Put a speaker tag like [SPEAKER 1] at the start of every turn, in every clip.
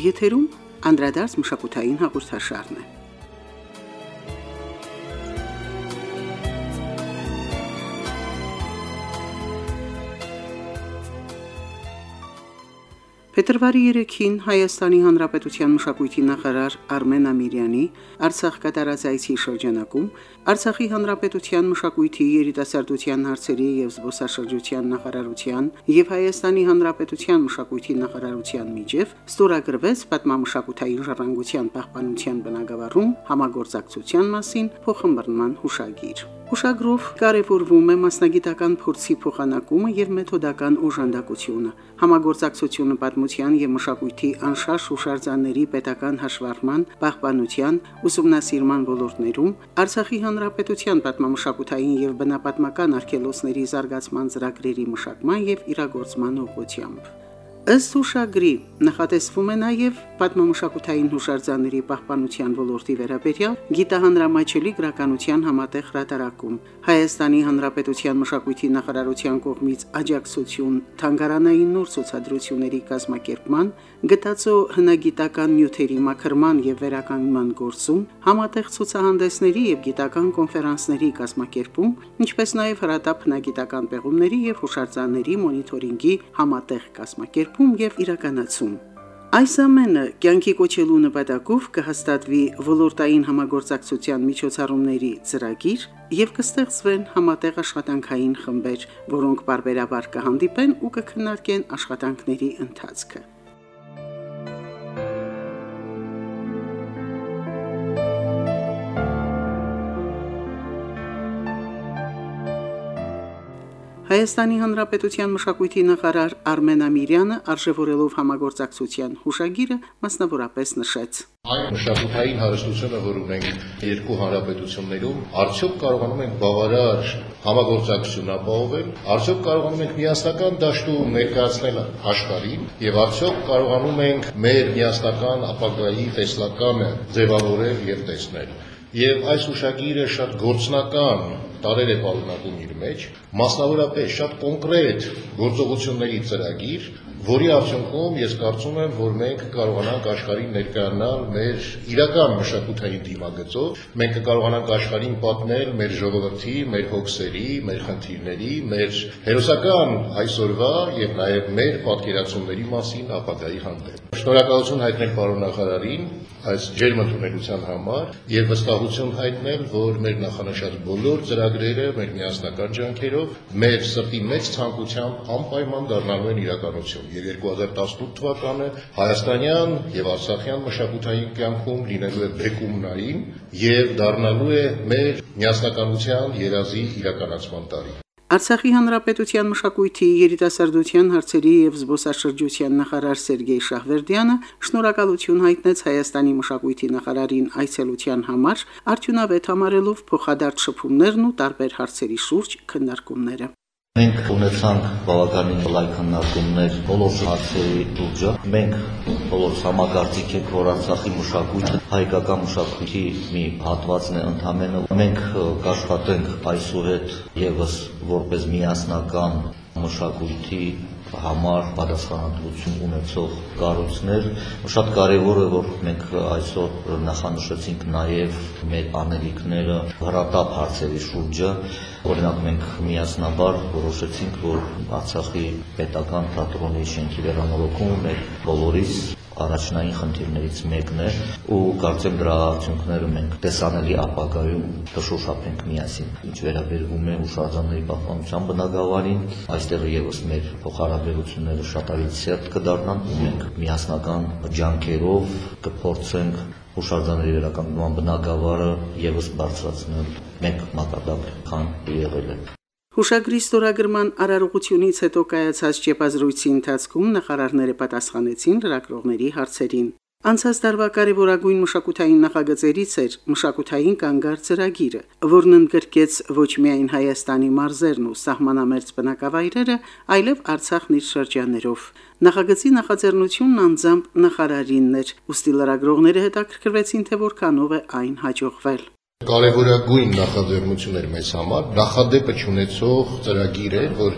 [SPEAKER 1] Եթերում անդրադարձ մշակութային հաղորդաշարն է։ Փետրվարի 3-ին Հայաստանի Հանրապետության մշակույթի նախարար Արմեն Ամիրյանի Արցախ կատարած այցի շրջանակում Արցախի Հանրապետության մշակույթի, երիտասարդության հարցերի եւ զբոսաշրջության նախարարության եւ Հայաստանի Հանրապետության մշակույթի նախարարության միջև ստորագրվեց պատմամշակութային ժառանգության պահպանության բնագավառում համագործակցության մասին փոխմբռնման հուշագիր։ Հուշագրով կարևորվում է մասնագիտական փորձի փոխանակումը եւ մեթոդական օժանդակությունը, համագործակցությունը պատմության եւ մշակույթի անշարժ հուշարձանների պետական հաշվառման, պահպանության, ուսումնասիրման ոլորտներում, Արցախի Հանրապետության պատմամշակութային եւ բնապատմական արգելոցների զարգացման ծրագրերի մշակման եւ իրագործման ուղղությամբ։ Ըստ հուշագրի նախատեսվում է նաև պատմամշակութային հուշարձանների պահպանության ոլորտի վերաբերյալ գիտահանրամատչելի գրականության համատեղ հրատարակում, Հայաստանի Հանրապետության մշակույթի նախարարության կողմից աջակցություն թանգարանային նոր ցուցադրությունների կազմակերպման, գտածո հնագիտական նյութերի մաքրման եւ վերականգնման գործում, համատեղ ցուցահանդեսների եւ գիտական կոնֆերանսների կազմակերպում, ինչպես նաև հրատապ հնագիտական պեղումների եւ հուշարձանների մոնիթորինգի համատեղ կազմակերպում եւ իրականացում։ Այս ամենը կյանքի կոչելու նպատակով կհաստատվի ոլորտային համագործակցության միջոցառումների ծրագիր եւ կստեղծվեն համատեղ աշխատանքային խմբեր, որոնք բարբերաբար կհանդիպեն ու կքննարկեն աշխատանքների ընթացքը։ Հայաստանի Հանրապետության մշակույթի նախարար Արմեն Ամիրյանը արժևորելով համագործակցության հուշագիրը մասնավորապես նշեց.
[SPEAKER 2] Այն մշակութային հարստությունը, որ ունենք երկու հանրապետություններում, արդյոք կարողանում ենք բավարար համագործակցություն ապահովել, արդյոք կարողանում ենք միասնական դաշտում ներկայացնել աշխարհին եւ արդյոք կարողանում ենք մեր միասնական ապագայի տեսլականը ձևավորել եւ տեսնել։ Եվ այս հուշագիրը շատ գործնական տարեր է պարունակում իր մեջ, մասնավորապես շատ կոնկրետ գործողությունների ծրագիր, որի արդյունքում ես կարծում եմ, որ մենք կարողանանք աշխարհին ներկայանալ մեր իրական մշակութային դիմագծով, մենք կարողանանք աշխարհին պատմել մեր ժողովրդի, մեր հոգսերի, մեր խնդիրների, մեր հերոսական այսօրվա եւ նաեւ մեր պատկերացումների մասին ապագայի հանդեպ։ Շնորհակալություն հայտնել պարոն նախարարին այս ջերմ ընդունելության համար եւ վստահություն հայտնել, որ մեր նախանշած բոլոր ծրագրերը մեր միասնական ջանքերով մեր սրտի մեծ ցանկությամբ անպայման դառնալու են իրականություն։ Եվ 2018 թվականը հայաստանյան եւ արցախյան մշակութային կյանքում լինելու է բեկումնային եւ դառնալու է մեր միասնականության երազի իրականացման տարի։
[SPEAKER 1] Արցախի Հանրապետության մշակույթի, երիտասարդության հարցերի եւ զբոսաշրջության նախարար Սերգեյ Շահվերդյանը շնորհակալություն հայտնեց Հայաստանի մշակույթի նախարարին այցելության համար, արդյունավետ համարելով փոխադարձ շփումներն ու տարբեր հարցերի շուրջ քննարկումները։
[SPEAKER 3] Մենք ունեցանք բավականին լայն քննարկումներ բոլոր հարցերի շուրջ։ Մենք բոլորս համակարծիք ենք, որ Արցախի մշակույթը հայկական մշակույթի մի հատվածն է ընդհանրապես։ Մենք կաշխատենք այսուհետ եւս որպես միասնական մշակույթի համար պատասխանատվություն ունեցող կառույցներ։ Շատ կարևոր է, որ մենք այսօր նախանշեցինք նաև մեր անելիքները հրատապ հարցերի շուրջը։ Օրինակ մենք միասնաբար որոշեցինք, որ Արցախի պետական թատրոնի շենքի վերանորոգումը մեր բոլորիս առաջնային խնդիրներից մեկն է ու կարծեմ դրա արդյունքները մենք տեսանելի ապագայում կշոշափենք միասին։ Ինչ վերաբերում է հուշարձանների պահպանության բնագավառին, այստեղ եւս մեր փոխհարաբերությունները շատ ավելի սերտ կդառնան ու մենք միասնական ջանքերով կփորձենք հուշարձանների վերականգնման բնագավառը եւս բարձրացնել մեկ մակարդակ, քան եղել է։
[SPEAKER 1] Հուշագրի ստորագրման արարողությունից հետո կայացած ճեպազրույցի ընթացքում նախարարները պատասխանեցին լրագրողների հարցերին։ Անցած տարվա կարևորագույն մշակութային նախագծերից էր մշակութային կանգար ծրագիրը, որն ընդգրկեց ոչ միայն Հայաստանի մարզերն ու սահմանամերձ բնակավայրերը, այլև Արցախն իր շրջաններով։ Նախագծի նախաձեռնությունն անձամբ նախարարինն էր, ուստի լրագրողները հետաքրքրվեցին, թե որքանով է այն հաջողվել։
[SPEAKER 2] Կարևորագույն նախաձեռնություն էր մեզ համար, նախադեպը չունեցող ծրագիր էր, որ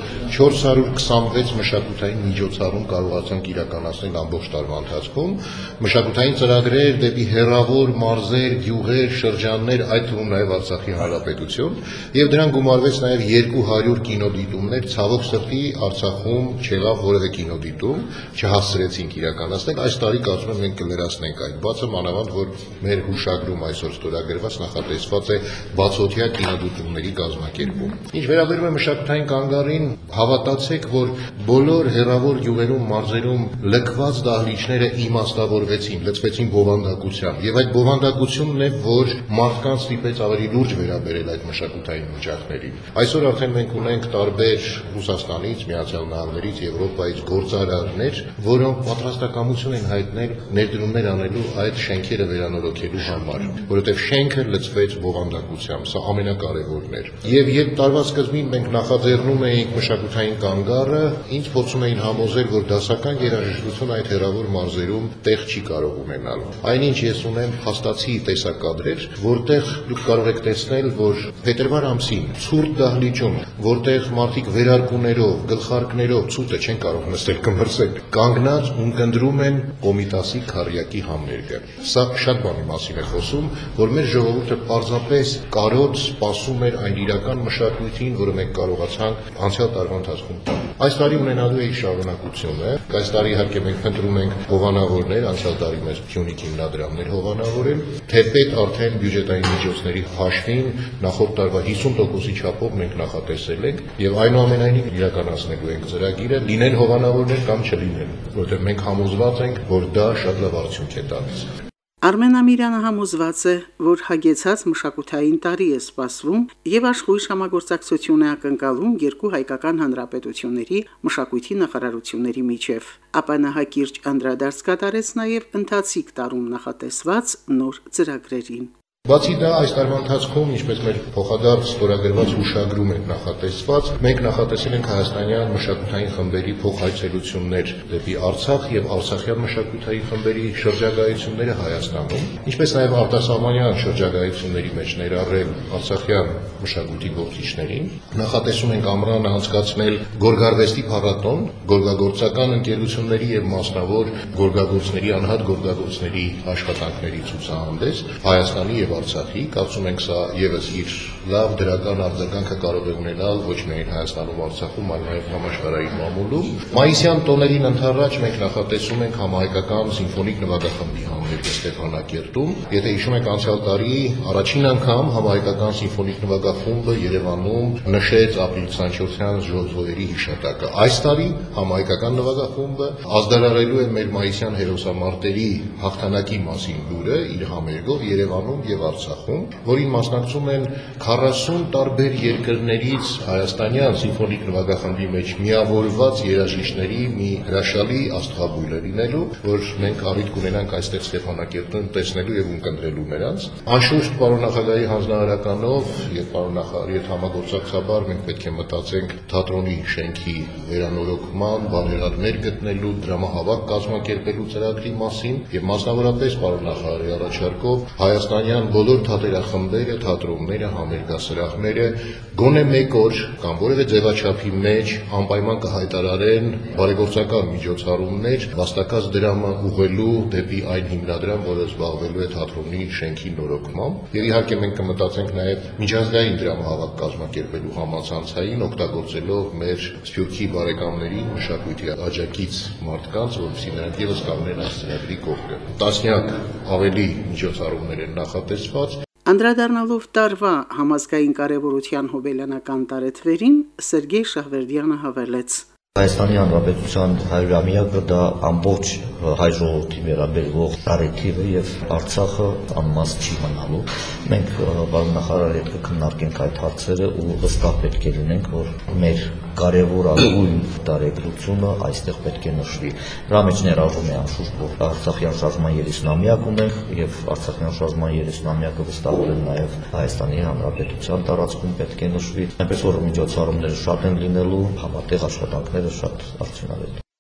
[SPEAKER 2] 426 մշակութային միջոցառում կարողացանք իրականացնել ամբողջ տարվա ընթացքում, մշակութային ծրագրեր դեպի հեռավոր մարզեր, գյուղեր, շրջաններ, այդ թվում նաև Արցախի Հանրապետություն, եւ դրան գումարվեց նաև 200 կինոդիտումներ, ցավոք սրտի Արցախում չեղավ որևէ կինոդիտում, չհասցրեցինք իրականացնել, այս տարի կարծում եմ մենք կլրացնենք այդ բացը, մանավանդ որ մեր հուշագրում այսօր ստորագրված նախատեսված է բացօթյա կինոդիտումների կազմակերպում։ Ինչ վերաբերում է մշակութային կանգառին, հավատացեք, որ բոլոր հեռավոր գյուղերում, մարզերում լքված դահլիճները իմաստավորվեցին, լցվեցին բովանդակությամբ, եւ այդ բովանդակությունն է, որ մարդկանց ստիպեց ավելի լուրջ վերաբերել այդ մշակութային միջոցներին։ Այսօր արդեն մենք ունենք տարբեր Ռուսաստանից, Միացյալ Նահանգներից, Եվրոպայից գործարարներ, որոնք պատրաստակամություն են հայտնել ներդրումներ անելու այդ շենքերը վերանորոգելու համար, որովհետև շենքը լցվեց բովանդակությամբ, սա ամենակարևորն էր։ Եվ երբ տարվա սկզբին մենք նախաձեռնում էինք մշակութային կանգառը, ինձ փորձում էին համոզել, որ դասական երաժշտություն այդ հեռավոր մարզերում տեղ չի կարող ունենալ։ Այնինչ ես ունեմ փաստացի տեսակադրեր, որտեղ դուք կարող եք տեսնել, որ փետրվար ամսին ցուրտ դահլիճում, որտեղ մարդիկ վերարկուներով, գլխարկներով ցույցը չեն կարող նստել կմրսել, կանգնած ունկնդրում են Կոմիտասի քարյակի համերգը։ Սա շատ բանի մասին է խոսում, որ մեր ժողովուրդը պարզապես կարոտ սպասում էր այն իրական մշակույթին, որը մենք կարողացանք անցյալ տարվա ընթացքում տալ։ Այս տարի ունենալու է իր շարունակությունը։ Այս տարի իհարկե մենք փնտրում ենք հովանավորներ, անցյալ տարի մեզ Փյունիկ հիմնադրամներ հովանավորել, թեպետ արդեն բյուջետային միջոցների հաշվին նախորդ տարվա 50%-ի չափով մենք նախատեսել ենք եւ այնուամենայնիվ իրականացնելու ենք ծրագիրը, լինեն հովանավորներ կամ չլինեն, որովհետեւ մենք համոզված ենք, որ դա շատ լավ արդյունք է տալիս։
[SPEAKER 1] Արմեն Ամիրյանը համոզված է, որ հագեցած մշակութային տարի է սպասվում եւ աշխույժ համագործակցություն է ակնկալում երկու հայկական հանրապետությունների մշակույթի նախարարությունների միջև։ Ապա նա հակիրճ անդրադարձ կատարեց նաեւ ընթացիկ տարում նախատեսված նոր ծրագրերին։
[SPEAKER 2] Բացի դա, այս տարվա ընթացքում, ինչպես մեր փոխադարձ ստորագրված հուշագրում է նախատեսված, մենք նախատեսել ենք հայաստանյան մշակութային խմբերի փոխայցելություններ դեպի Արցախ եւ արցախյան մշակութային խմբերի շրջագայությունները Հայաստանում, ինչպես նաեւ արտասահմանյան շրջագայությունների մեջ ներառել արցախյան մշակույթի գործիչներին։ Նախատեսում ենք ամռանը անցկացնել գորգարվեստի փառատոն, գորգագործական ընկերությունների եւ մասնավոր գորգագործների, անհատ գորգագործների աշխատանքների ցուցահանդես Հայաստանի եւ Արցախի, կարծում ենք սա եւս իր լավ դրական արձագանքը կարող է ունենալ ոչ միայն Հայաստանում, Արցախում, այլ նաեւ համաշխարհային մամուլում։ Մայիսյան տոներին ընդառաջ մենք նախատեսում ենք համահայկական սիմֆոնիկ նվագախմբի համերգը Ստեփանակերտում։ Եթե հիշում եք, անցյալ տարի առաջին անգամ համահայկական սիմֆոնիկ նվագախումբը Երևանում նշեց ապրիլի 24-յան ժողովրդի հիշատակը։ Այս տարի համահայկական նվագախումբը ազդարարելու է մեր մայիսյան հերոսամարտերի հաղթանակի մասին լուրը իր համերգով Երևանում եւ Արցախում, որին մասնակցում են 40 տարբեր երկրներից հայաստանյան սիմֆոնիկ նվագախմբի մեջ միավորված երաժիշտների մի հրաշալի աստղաբույլ է լինելու, որ մենք առիթ կունենանք այստեղ Ստեփանակերտում տեսնելու եւ ունկնդրելու նրանց։ Անշուշտ պարոն նախագահի հանձնարարականով եւ պարոն նախարարի հետ համագործակցաբար մենք պետք է մտածենք թատրոնի շենքի վերանորոգման, բանալիներ գտնելու, դրամահավաք կազմակերպելու ծրագրի մասին եւ մասնավորապես պարոն նախարարի առաջարկով հայաստանյան բոլոր թատերախմբերը, թատրոնները, համերգասրահները գոնե մեկ օր կամ որևէ ձևաչափի մեջ անպայման կհայտարարեն բարեգործական միջոցառումներ վաստակած դրամը ուղղելու դեպի այն հիմնադրամ, որը զբաղվելու է թատրոնի շենքի նորոգմամբ։ Եվ իհարկե մենք կմտածենք նաև միջազգային դրամահավաք կազմակերպելու համացանցային, օգտագործելով մեր Սփյուռքի բարեկամներին, մշակույթի աջակից մարդկանց, որովհետև նրանք ևս կանգնեն այս ծրագրի կողքը։ Տասնյակ ավելի միջոցառումներ են նախատեսված։
[SPEAKER 1] Անդրադառնալով տարվա համազգային կարևորության հոբելյանական տարեթվերին, Սերգեյ Շահվերդյանը հավելեց.
[SPEAKER 3] Հայաստանի Հանրապետության 100-ամյակը դա ամբողջ հայ ժողովրդի վերաբերող տարեթիվ է եւ Արցախը անմաստ չի մնալու։ Մենք պարոն նախարարի հետ կքննարկենք այդ հարցերը ու հստակ պետք է լինենք, որ մեր կարևորագույն տարեգրությունը այստեղ պետք է նշվի։ Դրա մեջ ներառվում է անշուշտ, որ Արցախյան շարժման 30-ամյակ ունենք եւ Արցախյան շարժման 30-ամյակը վստահորեն նաեւ Հայաստանի Հանրապետության տարածքում պետք է նշվի։ Այնպես որ միջոցառումները շատ են լինելու, համատեղ աշխատանքները շատ արդյունավետ։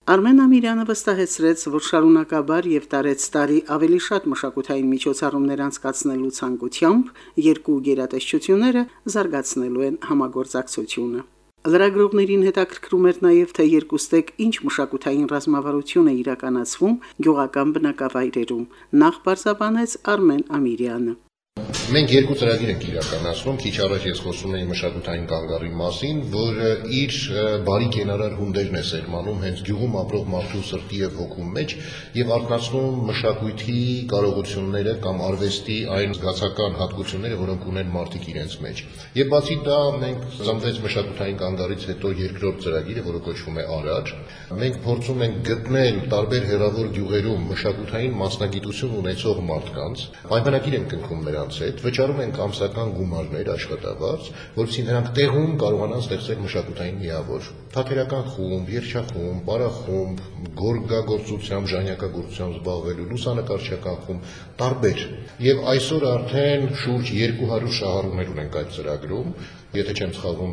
[SPEAKER 1] Արմեն Ամիրյանը վստահեցրեց, որ շարունակաբար եւ տարեցտարի ավելի շատ մշակութային միջոցառումներ անցկացնելու ցանկությամբ երկու գերատեսչությունները զարգացնելու են համագործակցությունը։ Լրագրողներին հետաքրքրում էր նաև, թե երկուստեք ինչ մշակութային ռազմավարություն է իրականացվում գյուղական բնակավայրերում։ Նախ բարձրաբանեց Արմեն Ամիրյանը։
[SPEAKER 2] Մենք երկու ծրագիր ենք իրականացնում, քիչ առաջ ես խոսում էի մշակութային կանգառի մասին, որը իր բարի կենարար հունդերն է սերմանում հենց գյուղում ապրող մարդու սրտի եւ հոգու մեջ եւ արտնացնում մշակույթի կարողությունները կամ արվեստի այն զգացական հատկությունները, որոնք ունեն մարդիկ իրենց մեջ։ Եվ բացի դա, մենք ծնվեց մշակութային կանգառից հետո երկրորդ ծրագիրը, որը կոչվում է Արաջ։ Մենք փորձում ենք գտնել տարբեր հեռավոր գյուղերում մշակութային մասնագիտություն ունեցող մարդկանց, պայմանագիր ենք կնքում նրանց հետ, վճարում ենք ամսական գումարներ աշխատավարձ, որովհետեւ նրանք տեղում կարողանան ստեղծել մշակութային միավոր, թատերական խումբ, երգչախումբ, պարախումբ, գորգագործությամբ, ժանյակագործությամբ զբաղվելու, լուսանկարչական խումբ, տարբեր։ Եվ այսօր արդեն շուրջ 200 շահառուներ ունենք այդ ծրագրում, եթե չեմ սխալվում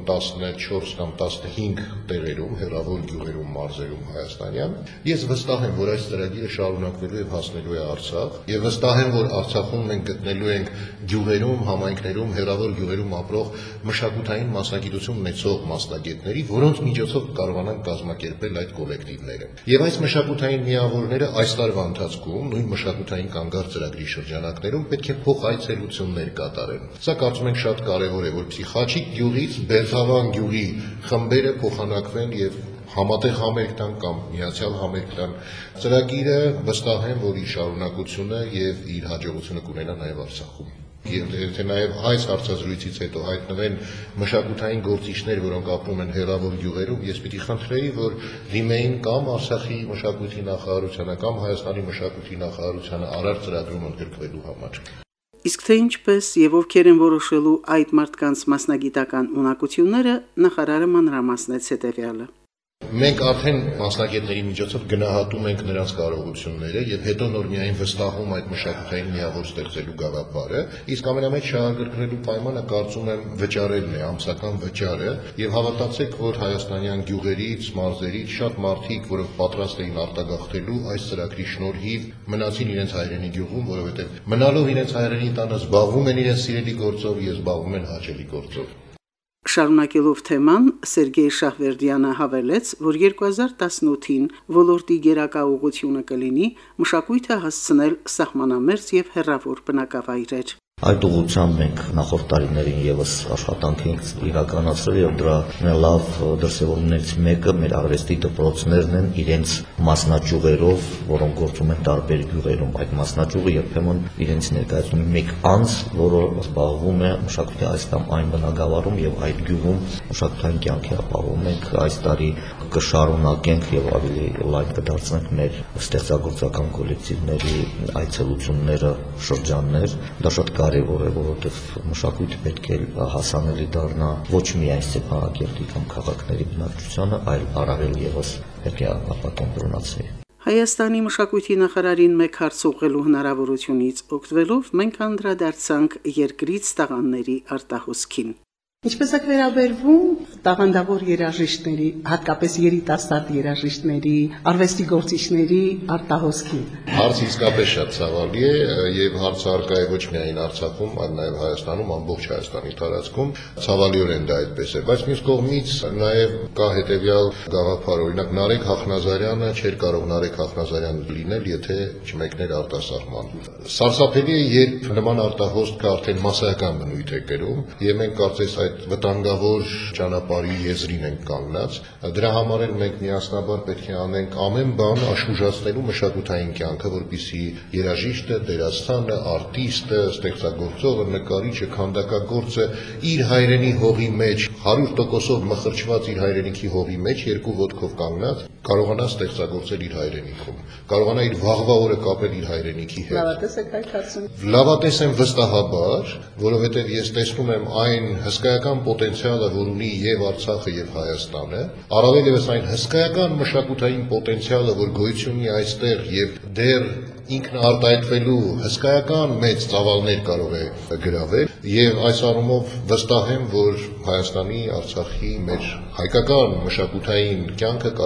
[SPEAKER 2] 14 կամ 15 տեղերում, հեռավոր գյուղերում, մարզերում հայաստանյան։ Ես վստահ եմ, որ այս ծրագիրը շարունակվելու եւ հասնելու է Արցախ, եւ վստահ եմ, որ Արցախում մենք գտնելու ենք գյուղերում, համայնքներում, հեռավոր գյուղերում ապրող մշակութային մասնագիտություն ունեցող մասնագետների, որոնց միջոցով կարողանանք կազմակերպել այդ կոլեկտիվները։ Եվ այս մշակութային միավորները այս տարվա ընթացքում նույն մշակութային կանգառ ծրագրի շրջանակներում պետք է փոխայցելություններ կատարեն։ Սա կարծում ենք շատ կարևոր է, որպեսզի Խաչիկ գյուղից Բերձավան գյուղի խմբերը փոխանակվեն եւ համատեղ համերգ տան կամ միացյալ համերգ տան։ Ծրագիրը վստահ եմ, որ իր շարունակությունը եւ իր հաջողությունը կունենա նաեւ Արցախում։ Եթե նաեւ այս հարցազրույցից հետո հայտնվեն մշակութային գործիչներ, որոնք ապրում են հեռավոր գյուղերում, ես պիտի խնդրեի, որ դիմեին կամ Արցախի մշակույթի նախարարությանը կամ Հայաստանի մշակույթի նախարարությանը Արար ծրագրում ընդգրկվելու համար։
[SPEAKER 1] Իսկ թե ինչպես եւ ովքեր են որոշելու այդ մարդկանց մասնագիտական ունակությունները, նախարարը մանրամասնեց հետեւյալը։
[SPEAKER 2] Մենք արդեն մասնագետների միջոցով գնահատում ենք նրանց կարողությունները եւ հետո նոր միայն վստահում այդ մշակութային միավոր ստեղծելու գաղափարը, իսկ ամենամեծ շահագրգռելու պայմանը կարծում եմ վճարելն է, ամսական վճարը, եւ հավատացեք, որ հայաստանյան գյուղերից, մարզերից շատ մարդիկ, որոնք պատրաստ էին արտագաղթելու այս ծրագրի շնորհիվ, մնացին իրենց հայրենի գյուղում, որովհետեւ մնալով իրենց հայրենի տանը զբաղվում են իրենց սիրելի գործով եւ զբաղվում են հաճելի գործով։
[SPEAKER 1] Շարունակելով թեման, Սերգեյ Շահվերդյանը հավելեց, որ 2018-ին ոլորտի գերակա ուղղությունը կլինի մշակույթը հասցնել սահմանամերձ եւ հեռավոր բնակավայրեր։
[SPEAKER 3] Այդ ուղղությամբ մենք նախորդ տարիներին եւս աշխատանք ենք իրականացրել եւ դրա լավ դրսեւորումներից մեկը մեր արվեստի դպրոցներն են իրենց մասնաճյուղերով, որոնք գործում են տարբեր գյուղերում։ Այդ մասնաճյուղը երբեմն իրենց ներկայացնում է մեկ անձ, որը զբաղվում է մշակույթի այս կամ այն բնակավարում եւ այդ գյուղում մշակութային կյանքի ապահովում ենք այս տարի կշարունակենք եւ ավելի լայվ կդարձնենք մեր ստեղծագործական կոլեկտիվների այցելությունները, շրջաններ։ Դա շատ կարևոր է, որովհետեւ մշակույթը պետք է հասանելի դառնա ոչ միայն Ստեփանակերտի կամ քաղաքների բնակչությանը, այլ առավել եւս պետք է ապատոն դրոնացվի։
[SPEAKER 1] Հայաստանի մշակույթի նախարարին մեկ հարց ուղղելու հնարավորությունից օգտվելով մենք անդրադարձանք երկրից տաղանդների արտահոսքին։ Ինչպես է վերաբերվում տաղանդավոր երաժիշտների, հատկապես երիտասարդ երաժիշտների, արվեստի գործիչների արտահոսքին։
[SPEAKER 2] Հարցը իսկապես շատ ցավալի է եւ հարցը առկա է ոչ միայն Արցախում, այլ նաեւ Հայաստանում, ամբողջ Հայաստանի տարածքում։ Ցավալիորեն դա այդպես է, բայց մյուս կողմից նաեւ կա հետեւյալ գաղափար, օրինակ Նարեկ Հախնազարյանը չէր կարող Նարեկ Հախնազարյան լինել, եթե չմեկներ արտասահման։ Սարսափելի է, երբ նման արտահոսքը արդեն մասսայական բնույթ է կրում, եւ մենք կարծես վտանգավոր ճանապարհի եզրին ենք կանգնած։ Դրա համար էլ մենք միասնաբար պետք է անենք ամեն բան աշխուժացնելու մշակութային կյանքը, որպեսզի երաժիշտը, դերասանը, արտիստը, ստեղծագործողը, նկարիչը, քանդակագործը իր հայրենի հողի մեջ 100%-ով մխրճված իր հայրենիքի հողի մեջ երկու ոտքով կանգնած կարողանա ստեղծագործել իր հայրենիքում, կարողանա իր վաղվա օրը կապել իր հայրենիքի հետ։
[SPEAKER 1] Լավատես եք այդ հարցում։
[SPEAKER 2] Լավատես եմ վստահաբար, որովհետև ես տեսնում եմ այն հսկայական պոտենցիալը, որ ունի եւ Արցախը եւ Հայաստանը, առավել եւս այն հսկայական մշակութային պոտենցիալը, որ գոյություն ունի այստեղ եւ դեռ ինքնարտահայտվելու հսկայական մեծ ծավալներ կարող է գրավել եւ այս առումով վստահ եմ, որ Հայաստանի, Արցախի մեր հայկական մշակութային կյանքը կարող է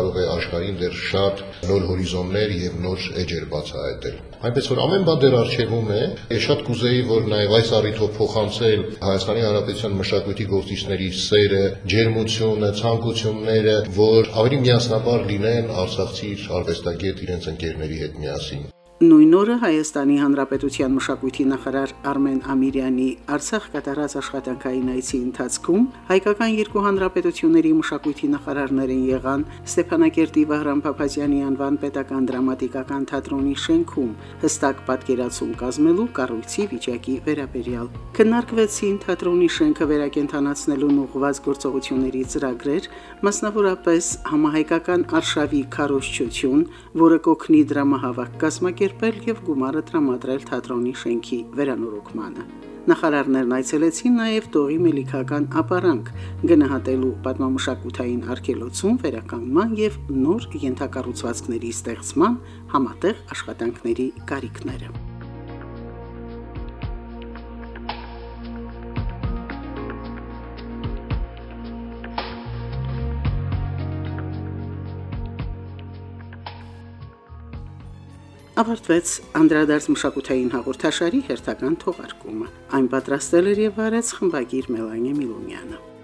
[SPEAKER 2] աշխարհին դեռ շատ նոր հորիզոններ եւ նոր էջեր բացահայտել։ Այնպես որ ամեն բան դեռ առջևում է, ես շատ կուզեի, որ նաեւ այս առիթով փոխանցել Հայաստանի Հանրապետության մշակույթի գործիչների սերը, ջերմությունը, ցանկությունները, որ ավելի միասնաբար լինեն արցախցի արվեստագետ իրենց ընկերների հետ միասին։
[SPEAKER 1] Նույն օրը Հայաստանի Հանրապետության մշակույթի նախարար Արմեն Ամիրյանի Արցախ կատարած աշխատանքային այցի ընթացքում հայկական երկու հանրապետությունների մշակույթի նախարարներին եղան Ստեփանակերտի Վահրամ Փափազյանի անվան պետական դրամատիկական թատրոնի շենքում հստակ պատկերացում կազմելու կառույցի վիճակի վերաբերյալ։ Քննարկվեցին թատրոնի շենքը վերակենդանացնելուն ուղղված գործողությունների ծրագրեր, մասնավորապես համահայկական արշավի քարոզչություն, որը կօգնի դրամահավաք կազմակերպել եւ գումարը տրամադրել թատրոնի շենքի վերանորոգմանը։ Նախարարներն այցելեցին նաեւ Տողի Մելիքական ապարանք, գնահատելու պատմամշակութային արգելոցում վերականգնման եւ նոր ենթակառուցվածքների ստեղծման համատեղ աշխատանքների կարիքները։ Ավարտվեց անդրադարձ մշակութային հաղորդաշարի հերթական թողարկումը։ Այն պատրաստել էր եւ վարեց խմբագիր Մելանե Միլոնյանը։